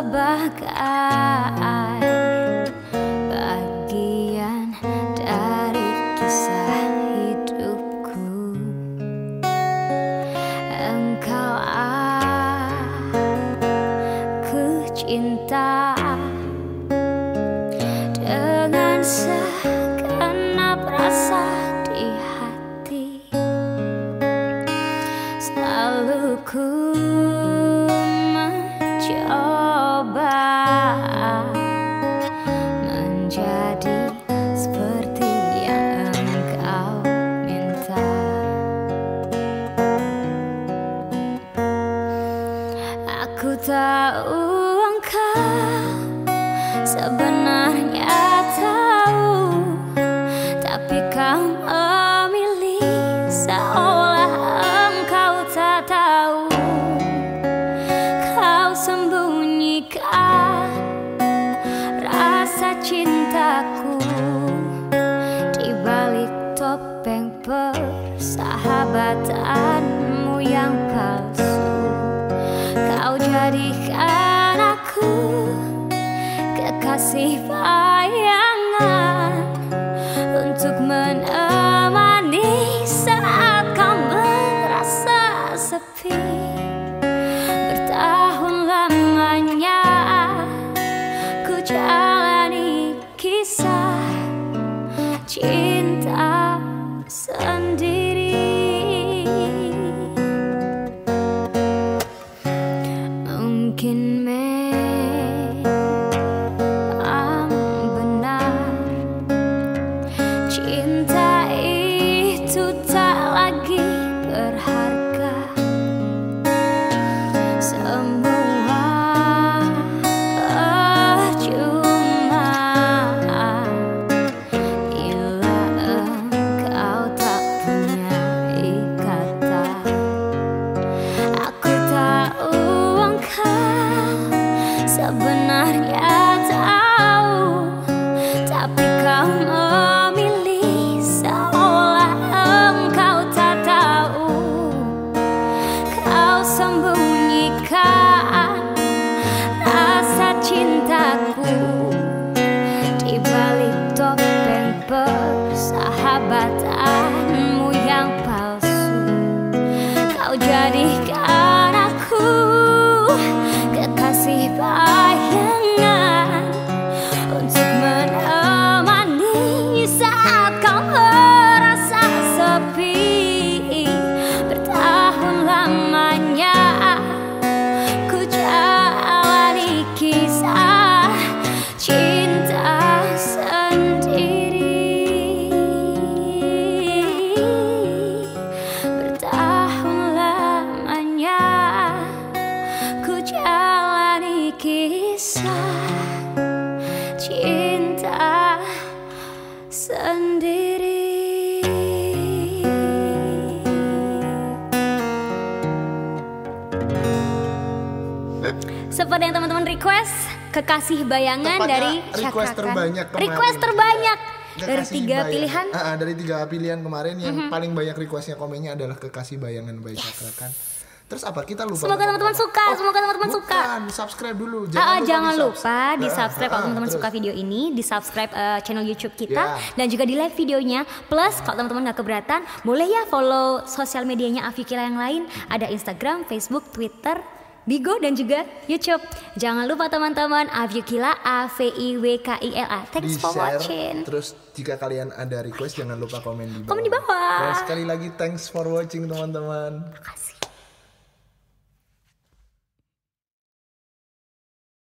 sebagai bagian dari kisah hidupku. Engkau aku cinta dengan segenap rasa di hati. Selalu ku mencoba menjadi seperti yang engkau minta. Aku tahu engkau sebenarnya tahu, tapi kau memilih seolah engkau tak tahu. Kau sembunyikan rasa cintaku di balik topeng persahabatanmu yang palsu. Kau jadikan aku kekasih bayangan untuk menemani saat kau merasa sepi. Bertahun lamanya ku jalani kisah cinta sendiri. Mungkin benar cinta itu tak lagi berharga. Semua percuma bila engkau tak punya ikatan. Aku tahu engkau sebenarnya tahu, tapi kau memilih seolah engkau tak tahu. Kau sembunyikan rasa cintaku di balik topeng persahabatanmu yang palsu. Kau jadikan aku kekasih bayangan untuk menemani saat kau merasa sepi. Bertahun lamanya ku jalani kisah cinta sendiri. Bertahun lamanya ku jalani kisah cinta sendiri. Seperti yang teman-teman request, kekasih bayangan dari request Cakra Khan. terbanyak kemarin. Request terbanyak dari Kekasih 3 bayangan. pilihan. Dari 3 pilihan kemarin yang paling banyak requestnya komennya adalah kekasih bayangan by Cakra Khan. Terus apa? Kita lupa. Semoga teman-teman suka, semoga teman-teman suka. Subscribe dulu. Jangan lupa di subscribe kalau teman-teman terus. suka video ini, di subscribe channel YouTube kita Ya. dan juga di like videonya. Plus kalau teman-teman gak keberatan, boleh ya follow sosial medianya Avikila yang lain. Ada Instagram, Facebook, Twitter, Bigo dan juga YouTube. Jangan lupa teman-teman, Avikila, AVIWKILA. Thanks for Di-share. watching. Terus jika kalian ada request jangan lupa komen di bawah. Komen di bawah. Dan sekali lagi thanks for watching teman-teman. Makasih.